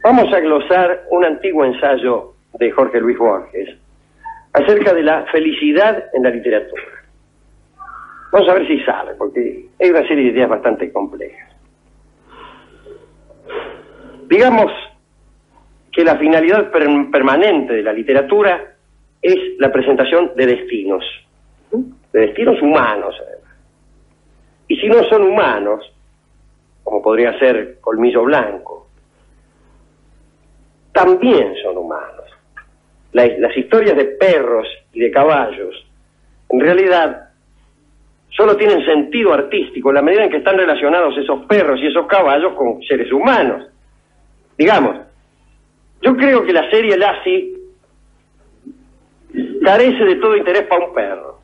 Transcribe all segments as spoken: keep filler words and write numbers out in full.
Vamos a glosar un antiguo ensayo de Jorge Luis Borges acerca de la felicidad en la literatura. Vamos a ver si sale, porque hay una serie de ideas bastante complejas. Digamos que la finalidad per permanente de la literatura es la presentación de destinos, de destinos humanos, además. Y si no son humanos, como podría ser Colmillo Blanco, también son humanos. La, las historias de perros y de caballos, en realidad, solo tienen sentido artístico en la medida en que están relacionados esos perros y esos caballos con seres humanos. Digamos, yo creo que la serie Lassie carece de todo interés para un perro.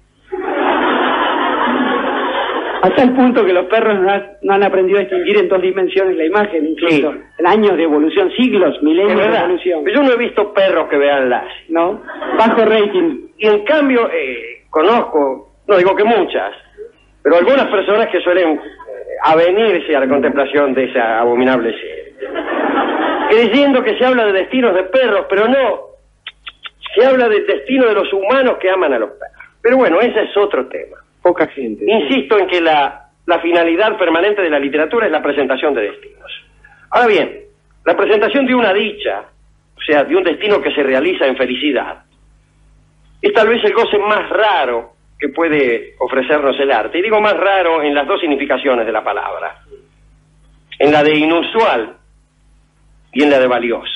Hasta el punto que los perros no, ha, no han aprendido a distinguir en dos dimensiones la imagen, incluso sí. En años de evolución, siglos, milenios de evolución. Yo no he visto perros que vean Lassie. ¿No? Bajo rating. Y en cambio, eh, conozco, no digo que muchas, pero algunas personas que suelen eh, avenirse a la contemplación de esa abominable serie, creyendo que se habla de destinos de perros, pero no, se habla del destino de los humanos que aman a los perros. Pero bueno, ese es otro tema. Poca gente. Insisto en que la, la finalidad permanente de la literatura es la presentación de destinos. Ahora bien, la presentación de una dicha, o sea, de un destino que se realiza en felicidad, es tal vez el goce más raro que puede ofrecernos el arte. Y digo más raro en las dos significaciones de la palabra, en la de inusual y en la de valioso.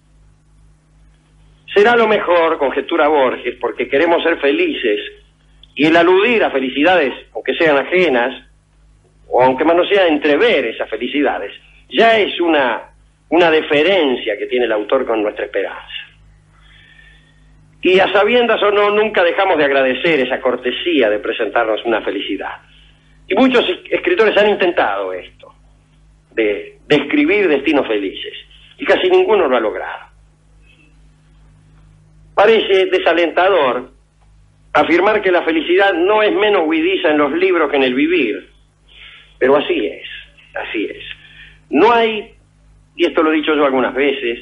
Será lo mejor, conjetura Borges, porque queremos ser felices, y el aludir a felicidades, aunque sean ajenas, o aunque más no sea entrever esas felicidades, ya es una, una deferencia que tiene el autor con nuestra esperanza. Y a sabiendas o no, nunca dejamos de agradecer esa cortesía de presentarnos una felicidad. Y muchos escritores han intentado esto, de describir destinos felices, y casi ninguno lo ha logrado. Parece desalentador afirmar que la felicidad no es menos huidiza en los libros que en el vivir, pero así es, así es. No hay, y esto lo he dicho yo algunas veces,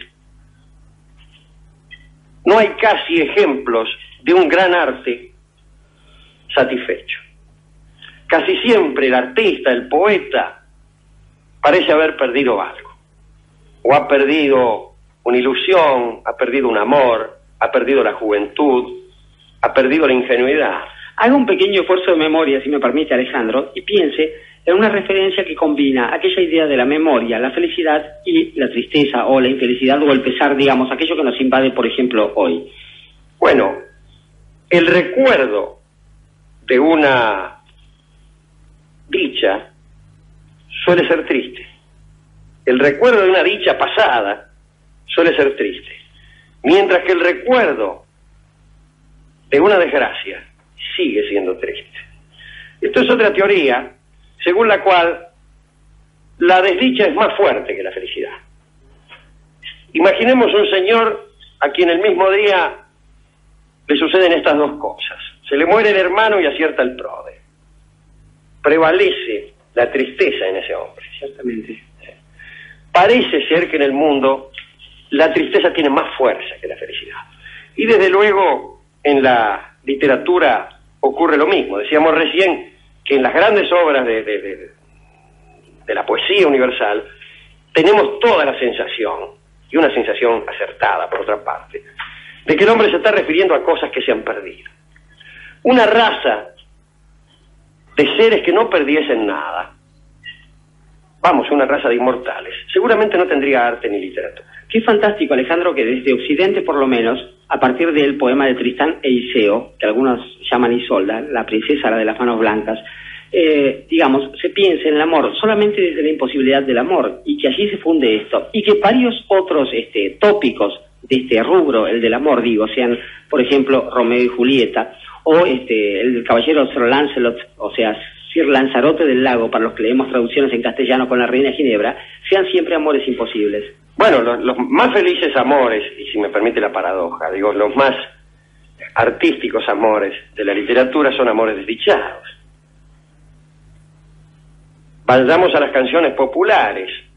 no hay casi ejemplos de un gran arte satisfecho. Casi siempre el artista, el poeta, parece haber perdido algo. O ha perdido una ilusión, ha perdido un amor, ha perdido la juventud, ha perdido la ingenuidad. Haga un pequeño esfuerzo de memoria, si me permite, Alejandro, y piense en una referencia que combina aquella idea de la memoria, la felicidad y la tristeza, o la infelicidad, o el pesar, digamos, aquello que nos invade, por ejemplo, hoy. Bueno, el recuerdo de una dicha suele ser triste. El recuerdo de una dicha pasada suele ser triste. Mientras que el recuerdo de una desgracia sigue siendo triste. Esto es otra teoría según la cual la desdicha es más fuerte que la felicidad. Imaginemos un señor a quien el mismo día le suceden estas dos cosas. Se le muere el hermano y acierta el prode. Prevalece la tristeza en ese hombre. Ciertamente. Parece ser que en el mundo la tristeza tiene más fuerza que la felicidad. Y desde luego en la literatura ocurre lo mismo. Decíamos recién que en las grandes obras de, de, de, de la poesía universal tenemos toda la sensación, y una sensación acertada por otra parte, de que el hombre se está refiriendo a cosas que se han perdido. Una raza de seres que no perdiesen nada, vamos, una raza de inmortales, seguramente no tendría arte ni literatura. Qué fantástico, Alejandro, que desde Occidente, por lo menos, a partir del poema de Tristán e Iseo, que algunos llaman Isolda, la princesa, la de las manos blancas, eh, digamos, se piense en el amor solamente desde la imposibilidad del amor, y que allí se funde esto, y que varios otros este, tópicos de este rubro, el del amor, digo, sean, por ejemplo, Romeo y Julieta, o este, el del caballero Sir Lancelot, o sea, Sir Lanzarote del Lago, para los que leemos traducciones en castellano con la Reina de Ginebra, sean siempre amores imposibles. Bueno, los, los más felices amores, y si me permite la paradoja, digo, los más artísticos amores de la literatura son amores desdichados. Vayamos a las canciones populares.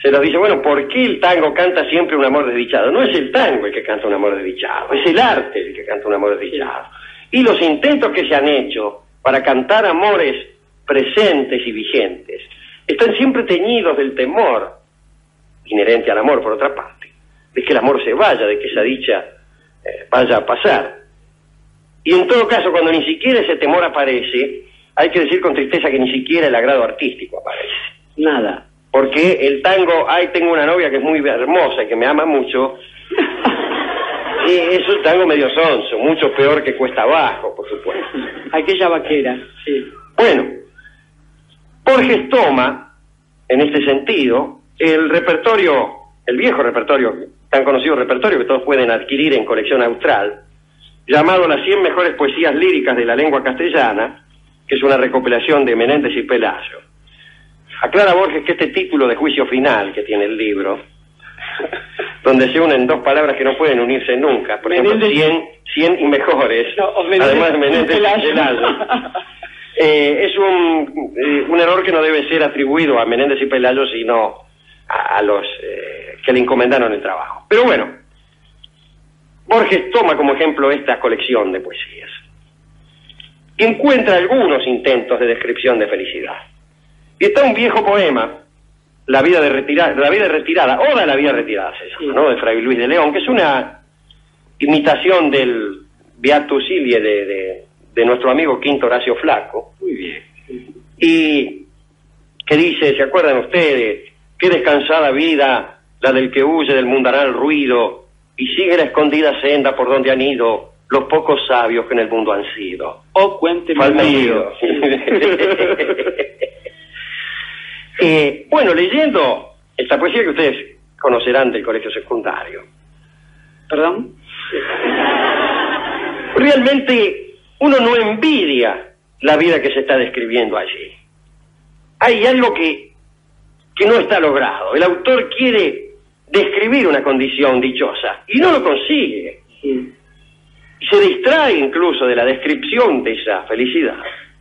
se nos dice, bueno, ¿por qué el tango canta siempre un amor desdichado? No es el tango el que canta un amor desdichado, es el arte el que canta un amor desdichado. Y los intentos que se han hecho para cantar amores presentes y vigentes están siempre teñidos del temor inherente al amor, por otra parte, de que el amor se vaya, de que esa dicha eh, vaya a pasar. Y en todo caso, cuando ni siquiera ese temor aparece, hay que decir con tristeza que ni siquiera el agrado artístico aparece. Nada. Porque el tango, ay, tengo una novia que es muy hermosa y que me ama mucho, y es un tango medio sonso, mucho peor que Cuesta Abajo, por supuesto. Aquella vaquera, sí. Bueno, Borges toma, en este sentido, el repertorio, el viejo repertorio, tan conocido repertorio que todos pueden adquirir en colección austral, llamado Las cien mejores poesías líricas de la lengua castellana, que es una recopilación de Menéndez y Pelayo. Aclara Borges que este título de juicio final que tiene el libro, donde se unen dos palabras que no pueden unirse nunca, por ejemplo, Menéndez... cien, cien y mejores, no, además de Menéndez y Pelayo, eh, es un, eh, un error que no debe ser atribuido a Menéndez y Pelayo, sino a, a los eh, que le encomendaron el trabajo. Pero bueno, Borges toma como ejemplo esta colección de poesías y encuentra algunos intentos de descripción de felicidad. Y está un viejo poema, La vida de retirada, la vida retirada, Oda a la vida retirada se llama, ¿no?, de Fray Luis de León, que es una imitación del Beatus Ilie de, de, de nuestro amigo Quinto Horacio Flaco. Muy bien. Y que dice, ¿se acuerdan ustedes? Qué descansada vida la del que huye del mundanal ruido y sigue la escondida senda por donde han ido los pocos sabios que en el mundo han sido. Oh, cuénteme. Falmeído. eh, bueno, leyendo esta poesía que ustedes conocerán del colegio secundario. ¿Perdón? Realmente uno no envidia la vida que se está describiendo allí. Hay algo que, que no está logrado. El autor quiere describir una condición dichosa y no lo consigue. Sí. Y se distrae incluso de la descripción de esa felicidad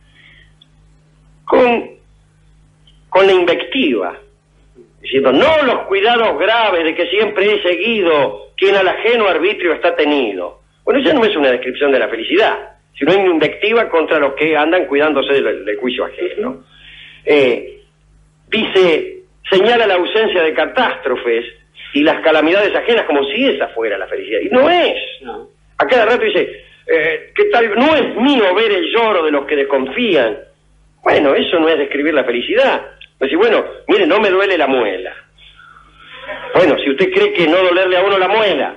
con, con la invectiva, diciendo, no los cuidados graves de que siempre he seguido, quien al ajeno arbitrio está tenido. Bueno, esa no es una descripción de la felicidad, sino una invectiva contra los que andan cuidándose del, del juicio ajeno. Eh, dice, señala la ausencia de catástrofes y las calamidades ajenas como si esa fuera la felicidad. Y no es. No. A cada rato dice, eh, ¿qué tal? No es mío ver el lloro de los que desconfían. Bueno, eso no es describir la felicidad. Decir, bueno, mire, no me duele la muela. Bueno, si usted cree que no dolerle a uno la muela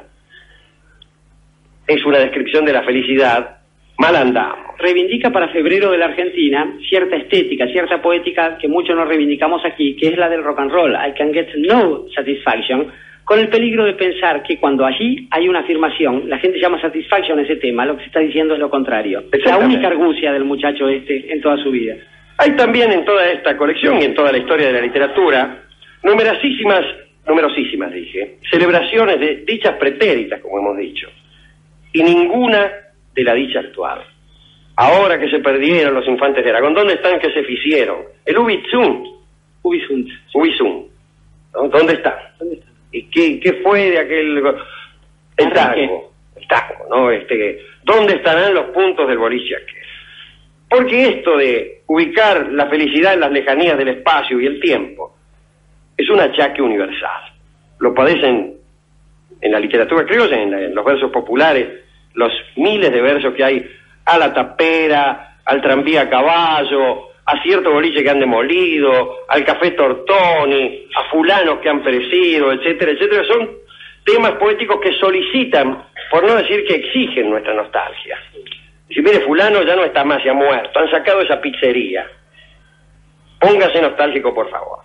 es una descripción de la felicidad, mal andamos. Reivindica para febrero de la Argentina cierta estética, cierta poética que muchos nos reivindicamos aquí, que es la del rock and roll. I can get no satisfaction, con el peligro de pensar que cuando allí hay una afirmación, la gente llama satisfaction ese tema, lo que se está diciendo es lo contrario. La única argucia del muchacho este en toda su vida. Hay también en toda esta colección y en toda la historia de la literatura numerosísimas, numerosísimas dije, celebraciones de dichas pretéritas, como hemos dicho, y ninguna de la dicha actual. Ahora que se perdieron los infantes de Aragón, ¿dónde están que se ficieron? El Ubitsunt. Ubisunt. Ubisunt. ¿No? ¿Dónde están? ¿Dónde está? ¿Y qué, qué fue de aquel... el tango? El tango, ¿no? Este, ¿dónde estarán los puntos del boliche aquel? Porque esto de ubicar la felicidad en las lejanías del espacio y el tiempo es un achaque universal. Lo padecen en la literatura criolla, en, la, en los versos populares, los miles de versos que hay a la tapera, al tranvía a caballo, a cierto boliche que han demolido, al café Tortoni, a fulanos que han perecido, etcétera, etcétera. Son temas poéticos que solicitan, por no decir que exigen nuestra nostalgia. Si mire, fulano ya no está más, se ha muerto, han sacado esa pizzería. Póngase nostálgico, por favor.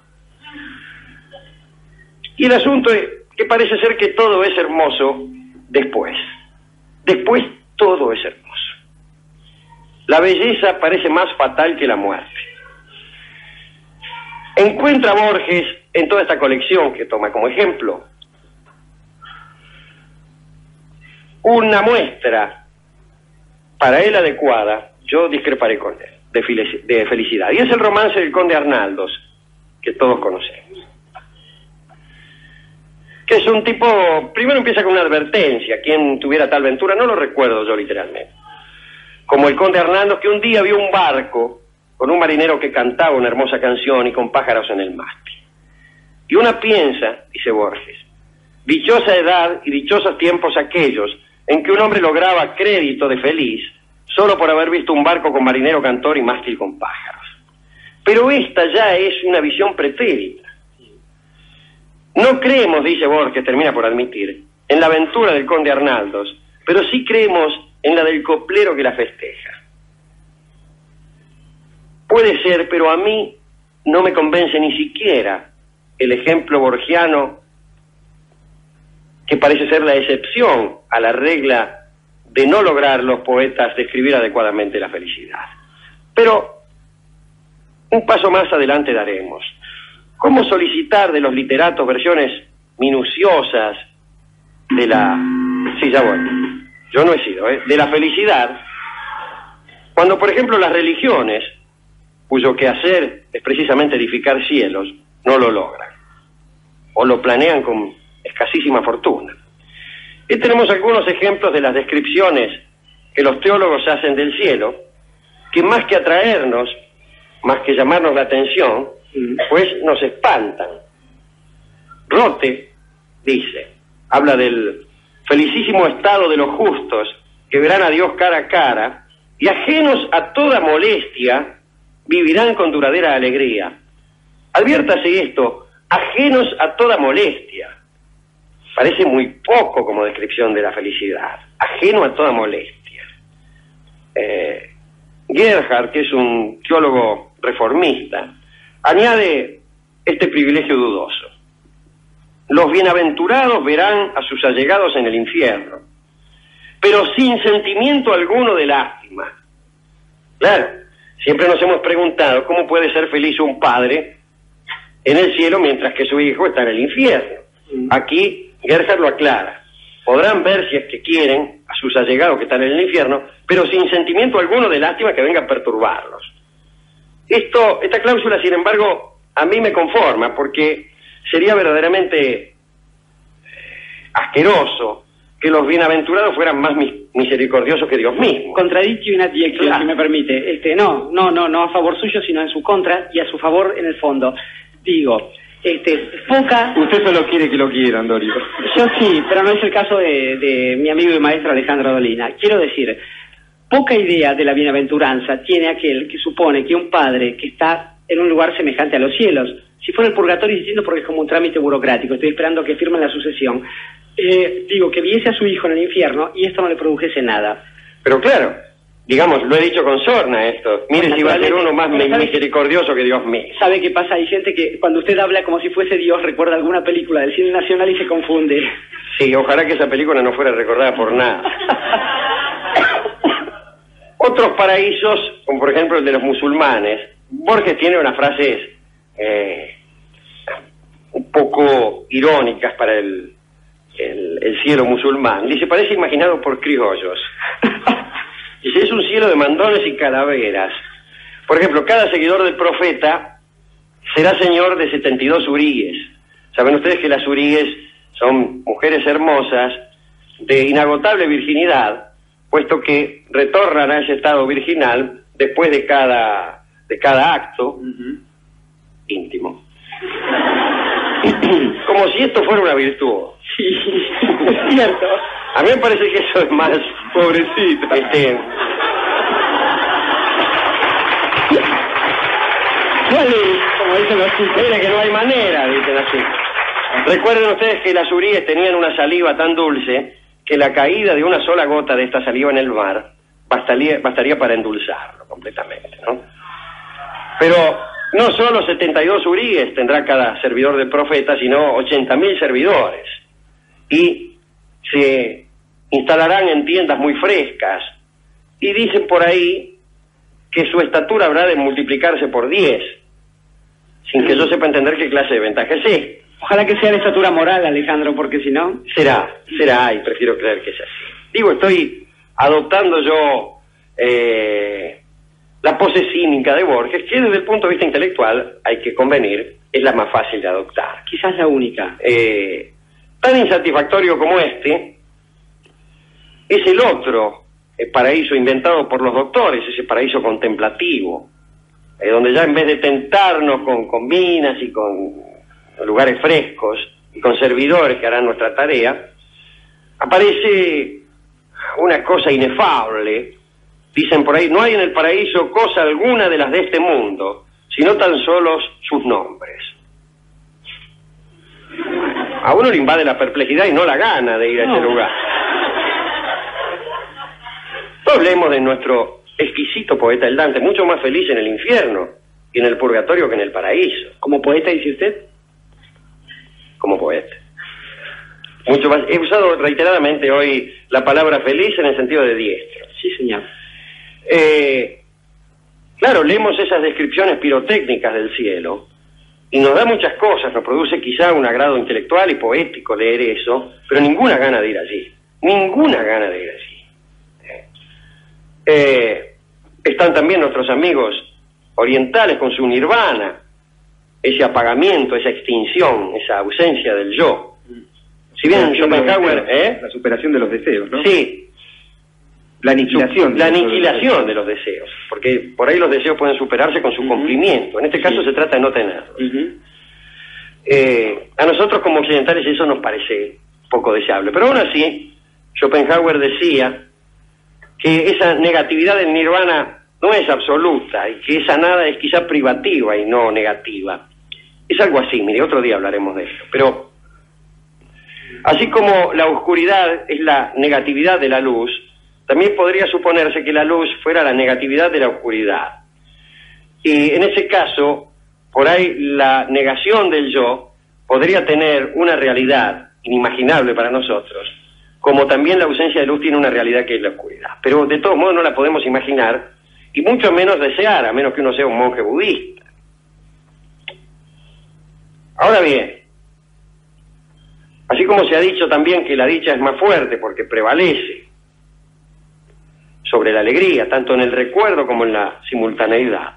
Y el asunto es que parece ser que todo es hermoso después. Después todo es hermoso. La belleza parece más fatal que la muerte. Encuentra Borges en toda esta colección que toma como ejemplo una muestra para él adecuada, yo discreparé con él, de, de felicidad. Y es el romance del conde Arnaldos, que todos conocemos. que es un tipo, primero empieza con una advertencia, quien tuviera tal ventura, no lo recuerdo yo literalmente, como el conde Hernando, que un día vio un barco con un marinero que cantaba una hermosa canción y con pájaros en el mástil. Y una piensa, dice Borges, dichosa edad y dichosos tiempos aquellos en que un hombre lograba crédito de feliz solo por haber visto un barco con marinero cantor y mástil con pájaros. Pero esta ya es una visión pretérita. No creemos, dice Borges, termina por admitir, en la aventura del conde Arnaldos, pero sí creemos en la del coplero que la festeja. Puede ser, pero a mí no me convence ni siquiera el ejemplo borgiano, que parece ser la excepción a la regla de no lograr los poetas describir adecuadamente la felicidad. Pero un paso más adelante daremos. ¿Cómo solicitar de los literatos versiones minuciosas de la... Sí, ya voy. Yo no he sido, ¿eh? De la felicidad, cuando, por ejemplo, las religiones, cuyo quehacer es precisamente edificar cielos, no lo logran, o lo planean con escasísima fortuna? Y tenemos algunos ejemplos de las descripciones que los teólogos hacen del cielo, que más que atraernos, más que llamarnos la atención, pues nos espantan. Rote dice, habla del felicísimo estado de los justos que verán a Dios cara a cara y ajenos a toda molestia vivirán con duradera alegría. Adviértase esto, ajenos a toda molestia. Parece muy poco como descripción de la felicidad, ajeno a toda molestia. Eh, Gerhard, que es un teólogo reformista, añade este privilegio dudoso. Los bienaventurados verán a sus allegados en el infierno, pero sin sentimiento alguno de lástima. Claro, siempre nos hemos preguntado cómo puede ser feliz un padre en el cielo mientras que su hijo está en el infierno. Aquí Gerhard lo aclara. Podrán ver, si es que quieren, a sus allegados que están en el infierno, pero sin sentimiento alguno de lástima que venga a perturbarlos. Esto, esta cláusula, sin embargo, a mí me conforma, porque sería verdaderamente asqueroso que los bienaventurados fueran más mis misericordiosos que Dios mismo. Contradictio in adjectio, claro. Si me permite. Este, no, no, no, no a favor suyo, sino en su contra y a su favor en el fondo. Digo, este, poca... Usted solo quiere que lo quieran, Dorio. Yo sí, pero no es el caso de, de mi amigo y maestro Alejandro Dolina. Quiero decir, poca idea de la bienaventuranza tiene aquel que supone que un padre que está en un lugar semejante a los cielos, si fuera el purgatorio, diciendo porque es como un trámite burocrático, estoy esperando que firmen la sucesión, eh, digo, que viese a su hijo en el infierno y esto no le produjese nada. Pero claro, digamos, lo he dicho con sorna esto. Mire, bueno, si va a ser uno más misericordioso que Dios mismo. ¿Sabe qué pasa? Hay gente que cuando usted habla como si fuese Dios recuerda alguna película del cine nacional y se confunde. Sí, ojalá que esa película no fuera recordada por nada. Otros paraísos, como por ejemplo el de los musulmanes, Borges tiene unas frases eh, un poco irónicas para el, el, el cielo musulmán. Dice, parece imaginado por criollos. Dice, es un cielo de mandones y calaveras. Por ejemplo, cada seguidor del profeta será señor de setenta y dos huríes. Saben ustedes que las huríes son mujeres hermosas de inagotable virginidad, puesto que retornan a ese estado virginal después de cada, de cada acto uh-huh. íntimo. Como si esto fuera una virtud. Sí, es cierto. A mí me parece que eso es más... Pobrecito. Este... ¿Cuál es? Como dicen los chicos. Mira que no hay manera, dicen así. Recuerden ustedes que las huríes tenían una saliva tan dulce que la caída de una sola gota de esta saliva en el mar bastaría, bastaría para endulzarlo completamente, ¿no? Pero no solo setenta y dos huríes tendrá cada servidor del profeta, sino ochenta mil servidores. Y se instalarán en tiendas muy frescas. Y dicen por ahí que su estatura habrá de multiplicarse por diez, sin que yo sepa entender qué clase de ventaja es esta. Ojalá que sea de estatura moral, Alejandro, porque si no... Será, será, y prefiero creer que es así. Digo, estoy adoptando yo eh, la pose cínica de Borges, que desde el punto de vista intelectual, hay que convenir, es la más fácil de adoptar. Quizás la única. Eh, Tan insatisfactorio como este es el otro el paraíso inventado por los doctores, ese paraíso contemplativo, eh, donde ya en vez de tentarnos con, con minas y con lugares frescos y con servidores que harán nuestra tarea, aparece una cosa inefable. Dicen por ahí, no hay en el paraíso cosa alguna de las de este mundo, sino tan solo sus nombres. A uno le invade la perplejidad y no la gana de ir a no. ese lugar. No hablemos de nuestro exquisito poeta el Dante, mucho más feliz en el infierno y en el purgatorio que en el paraíso. ¿Como poeta dice usted? Como poeta. Mucho más. He usado reiteradamente hoy la palabra feliz en el sentido de diestro. Sí, señor. Eh, claro, leemos esas descripciones pirotécnicas del cielo y nos da muchas cosas, nos produce quizá un agrado intelectual y poético leer eso, pero ninguna gana de ir allí. Ninguna gana de ir allí. Eh, están también nuestros amigos orientales con su nirvana, ese apagamiento, esa extinción, esa ausencia del yo. Si bien Schopenhauer, ¿eh? La superación de los deseos, ¿no? Sí. La aniquilación. La aniquilación de los deseos, porque por ahí los deseos pueden superarse con su uh-huh. cumplimiento. En este caso sí. se trata de no tenerlos. Uh-huh. Eh, a nosotros como occidentales eso nos parece poco deseable, pero aún así Schopenhauer decía que esa negatividad del nirvana no es absoluta y que esa nada es quizá privativa y no negativa. Es algo así, mire, otro día hablaremos de eso. Pero así como la oscuridad es la negatividad de la luz, también podría suponerse que la luz fuera la negatividad de la oscuridad. Y en ese caso, por ahí la negación del yo podría tener una realidad inimaginable para nosotros, como también la ausencia de luz tiene una realidad que es la oscuridad. Pero de todos modos no la podemos imaginar, y mucho menos desear, a menos que uno sea un monje budista. Ahora bien, así como se ha dicho también que la dicha es más fuerte porque prevalece sobre la alegría, tanto en el recuerdo como en la simultaneidad,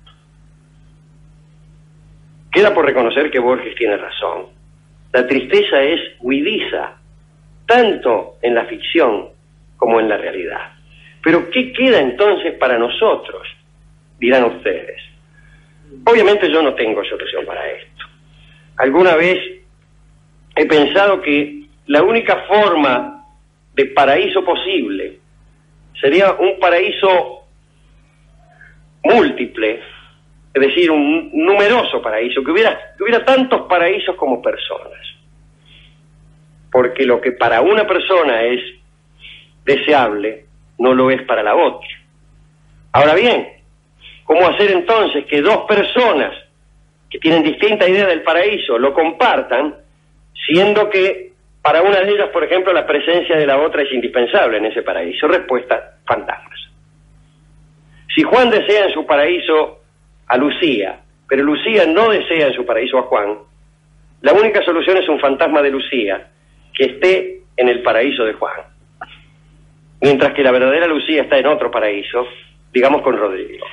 queda por reconocer que Borges tiene razón. La tristeza es huidiza, tanto en la ficción como en la realidad. Pero ¿qué queda entonces para nosotros? Dirán ustedes. Obviamente yo no tengo solución para esto. Alguna vez he pensado que la única forma de paraíso posible sería un paraíso múltiple, es decir, un numeroso paraíso, que hubiera, que hubiera tantos paraísos como personas. Porque lo que para una persona es deseable, no lo es para la otra. Ahora bien, ¿cómo hacer entonces que dos personas que tienen distinta idea del paraíso lo compartan, siendo que para una de ellas, por ejemplo, la presencia de la otra es indispensable en ese paraíso? Respuesta, fantasmas. Si Juan desea en su paraíso a Lucía, pero Lucía no desea en su paraíso a Juan, la única solución es un fantasma de Lucía que esté en el paraíso de Juan, mientras que la verdadera Lucía está en otro paraíso, digamos con Rodrigo.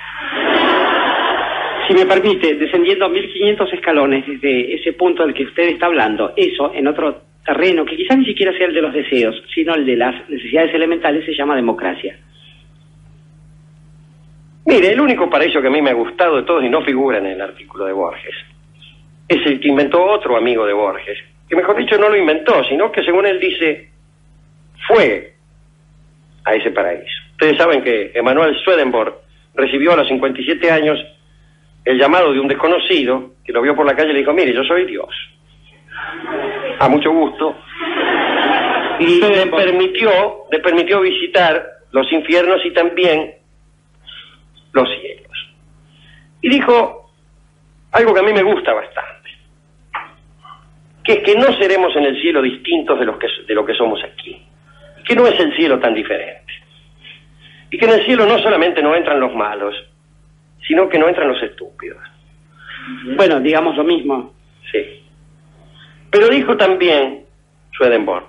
Si me permite, descendiendo mil quinientos escalones desde ese punto del que usted está hablando, eso en otro terreno que quizás ni siquiera sea el de los deseos, sino el de las necesidades elementales, se llama democracia. Mire, el único paraíso que a mí me ha gustado de todos y no figura en el artículo de Borges es el que inventó otro amigo de Borges, que mejor dicho no lo inventó, sino que según él dice, fue a ese paraíso. Ustedes saben que Emanuel Swedenborg recibió a los cincuenta y siete años el llamado de un desconocido que lo vio por la calle y le dijo, mire, yo soy Dios. A mucho gusto. Y le permitió, le permitió visitar los infiernos y también los cielos. Y dijo algo que a mí me gusta bastante, que es que no seremos en el cielo distintos de, los que, de lo que somos aquí, y que no es el cielo tan diferente, y que en el cielo no solamente no entran los malos, sino que no entran los estúpidos. Bueno, digamos lo mismo. Sí. Pero dijo también Swedenborg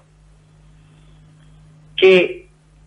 que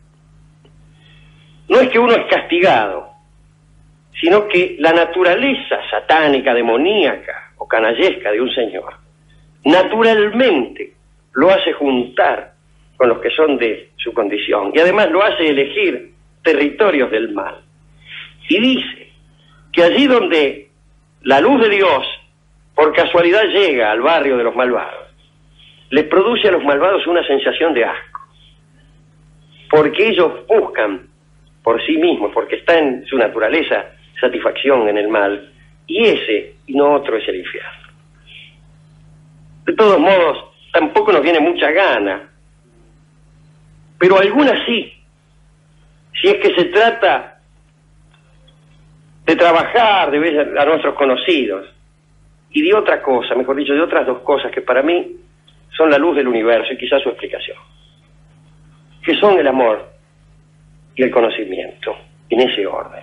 no es que uno es castigado, sino que la naturaleza satánica, demoníaca o canallesca de un señor naturalmente lo hace juntar con los que son de su condición, y además lo hace elegir territorios del mal. Y dice que allí donde la luz de Dios por casualidad llega al barrio de los malvados, les produce a los malvados una sensación de asco, porque ellos buscan por sí mismos, porque está en su naturaleza satisfacción en el mal, y ese y no otro es el infierno. De todos modos, tampoco nos viene mucha gana, pero algunas sí, si es que se trata de trabajar, de ver a nuestros conocidos, y de otra cosa, mejor dicho, de otras dos cosas que para mí son la luz del universo y quizás su explicación, que son el amor y el conocimiento, en ese orden.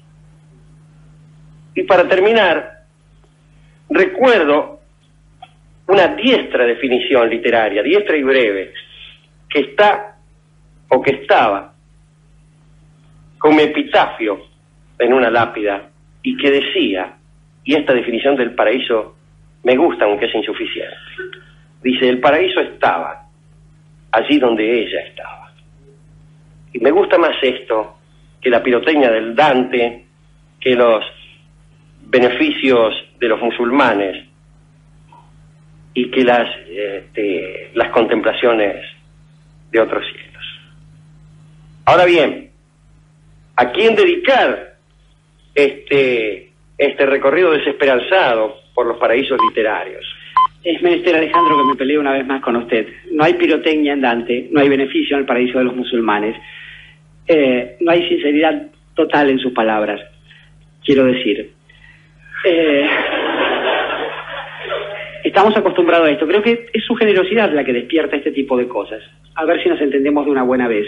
Y para terminar, recuerdo una diestra definición literaria, diestra y breve, que está, o que estaba, como epitafio en una lápida, y que decía, y esta definición del paraíso me gusta aunque es insuficiente, dice, el paraíso estaba allí donde ella estaba. Y me gusta más esto que la pirotecnia del Dante, que los beneficios de los musulmanes y que las, este, las contemplaciones de otros cielos. Ahora bien, ¿a quién dedicar este, este recorrido desesperanzado por los paraísos literarios? Es menester, Alejandro, que me pelee una vez más con usted. No hay pirotecnia en Dante, no hay beneficio en el paraíso de los musulmanes, eh, no hay sinceridad total en sus palabras, quiero decir. Eh, estamos acostumbrados a esto. Creo que es su generosidad la que despierta este tipo de cosas. A ver si nos entendemos de una buena vez.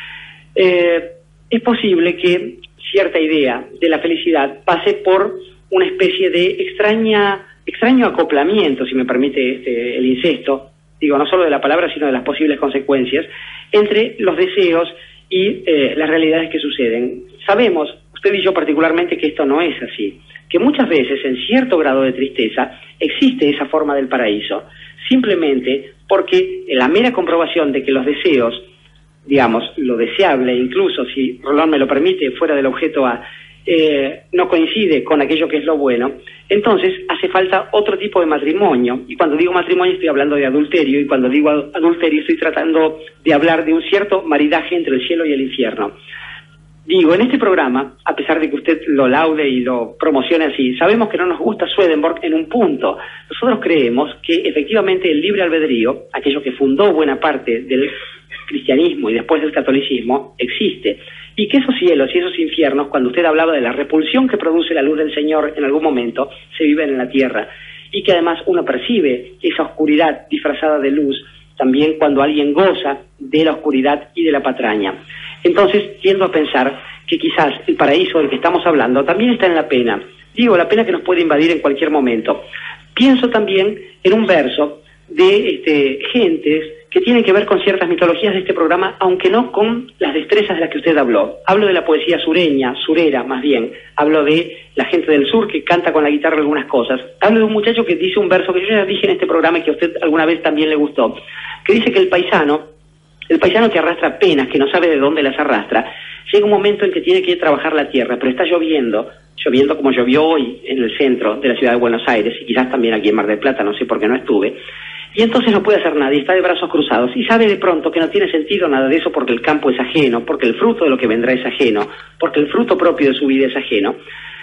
Eh, es posible que cierta idea de la felicidad pase por una especie de extraña, extraño acoplamiento, si me permite este, el incesto, digo, no solo de la palabra, sino de las posibles consecuencias, entre los deseos y eh, las realidades que suceden. Sabemos, usted y yo particularmente, que esto no es así, que muchas veces en cierto grado de tristeza existe esa forma del paraíso, simplemente porque la mera comprobación de que los deseos, digamos, lo deseable, incluso si Rolón me lo permite, fuera del objeto A, eh, no coincide con aquello que es lo bueno, entonces hace falta otro tipo de matrimonio. Y cuando digo matrimonio estoy hablando de adulterio, y cuando digo adulterio estoy tratando de hablar de un cierto maridaje entre el cielo y el infierno. Digo, en este programa, a pesar de que usted lo laude y lo promocione así, sabemos que no nos gusta Swedenborg en un punto. Nosotros creemos que efectivamente el libre albedrío, aquello que fundó buena parte del cristianismo y después del catolicismo, existe. Y que esos cielos y esos infiernos, cuando usted hablaba de la repulsión que produce la luz del Señor en algún momento, se viven en la tierra. Y que además uno percibe esa oscuridad disfrazada de luz también cuando alguien goza de la oscuridad y de la patraña. Entonces, tiendo a pensar que quizás el paraíso del que estamos hablando también está en la pena. Digo, la pena que nos puede invadir en cualquier momento. Pienso también en un verso de este, gentes que tienen que ver con ciertas mitologías de este programa, aunque no con las destrezas de las que usted habló. Hablo de la poesía sureña, surera más bien. Hablo de la gente del sur que canta con la guitarra algunas cosas. Hablo de un muchacho que dice un verso que yo ya dije en este programa y que a usted alguna vez también le gustó, que dice que el paisano, el paisano que arrastra penas, que no sabe de dónde las arrastra, llega un momento en que tiene que ir a trabajar la tierra, pero está lloviendo, lloviendo como llovió hoy en el centro de la ciudad de Buenos Aires, y quizás también aquí en Mar del Plata, no sé por qué no estuve, y entonces no puede hacer nada, y está de brazos cruzados, y sabe de pronto que no tiene sentido nada de eso porque el campo es ajeno, porque el fruto de lo que vendrá es ajeno, porque el fruto propio de su vida es ajeno.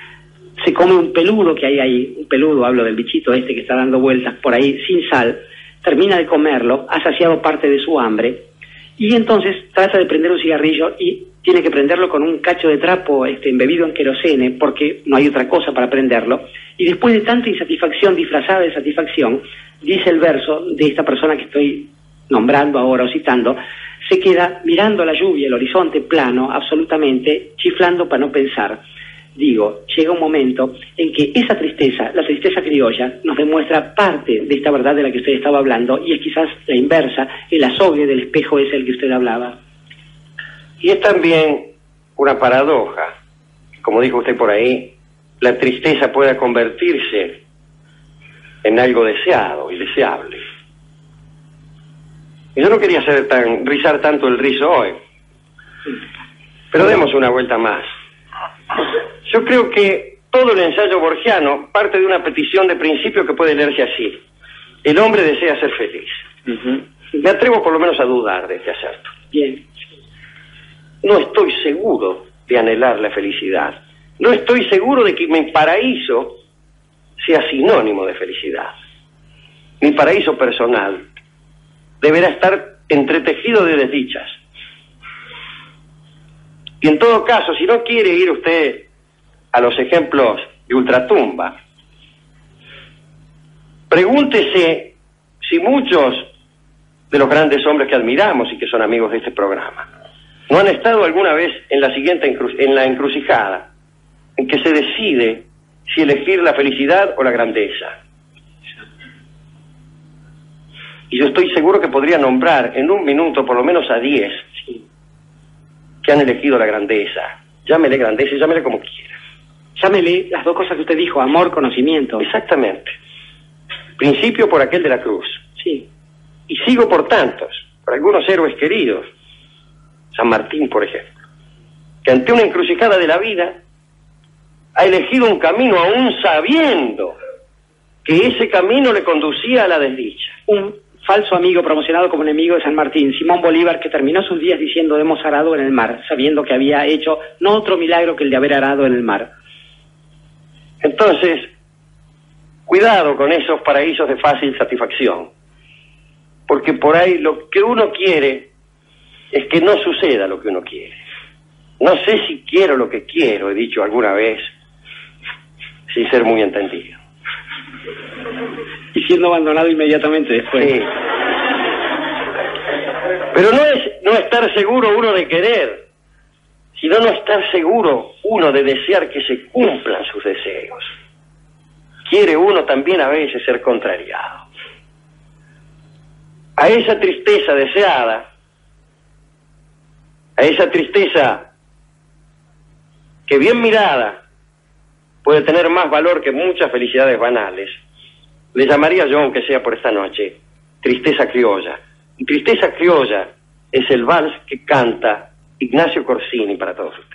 Se come un peludo que hay ahí, un peludo, hablo del bichito este que está dando vueltas por ahí sin sal, termina de comerlo, ha saciado parte de su hambre, y entonces trata de prender un cigarrillo y tiene que prenderlo con un cacho de trapo este, embebido en querosene, porque no hay otra cosa para prenderlo, y después de tanta insatisfacción disfrazada de satisfacción, dice el verso de esta persona que estoy nombrando ahora o citando, se queda mirando la lluvia, el horizonte plano, absolutamente, chiflando para no pensar. Digo, llega un momento en que esa tristeza, la tristeza criolla, nos demuestra parte de esta verdad de la que usted estaba hablando, y es quizás la inversa, el azogue del espejo es el que usted hablaba. Y es también una paradoja, como dijo usted por ahí, la tristeza pueda convertirse en algo deseado y deseable. Y yo no quería hacer tan, rizar tanto el rizo hoy. Pero demos una vuelta más. Yo creo que todo el ensayo borgiano parte de una petición de principio que puede leerse así. El hombre desea ser feliz. Uh-huh. Me atrevo por lo menos a dudar de este acerto. Bien. No estoy seguro de anhelar la felicidad. No estoy seguro de que mi paraíso sea sinónimo de felicidad. Mi paraíso personal deberá estar entretejido de desdichas. Y en todo caso, si no quiere ir usted a los ejemplos de ultratumba, pregúntese si muchos de los grandes hombres que admiramos y que son amigos de este programa no han estado alguna vez en la siguiente encru- en la encrucijada en que se decide si elegir la felicidad o la grandeza. Y yo estoy seguro que podría nombrar en un minuto por lo menos a diez que han elegido la grandeza. Llámele grandeza y llámele como quiera. Llámele las dos cosas que usted dijo, amor, conocimiento. Exactamente. Principio por aquel de la cruz. Sí. Y sigo por tantos, por algunos héroes queridos. San Martín, por ejemplo, que ante una encrucijada de la vida ha elegido un camino aún sabiendo que ese camino le conducía a la desdicha. Un falso amigo promocionado como enemigo de San Martín, Simón Bolívar, que terminó sus días diciendo hemos arado en el mar, sabiendo que había hecho no otro milagro que el de haber arado en el mar. Entonces, cuidado con esos paraísos de fácil satisfacción, porque por ahí lo que uno quiere es que no suceda lo que uno quiere. No sé si quiero lo que quiero, he dicho alguna vez, sin ser muy entendido. Y siendo abandonado inmediatamente después. Sí. Pero no es no estar seguro uno de querer, sino no estar seguro uno de desear que se cumplan sus deseos. Quiere uno también a veces ser contrariado. A esa tristeza deseada, a esa tristeza que bien mirada puede tener más valor que muchas felicidades banales, le llamaría yo, aunque sea por esta noche, tristeza criolla. Y tristeza criolla es el vals que canta Ignacio Corsini para todos ustedes.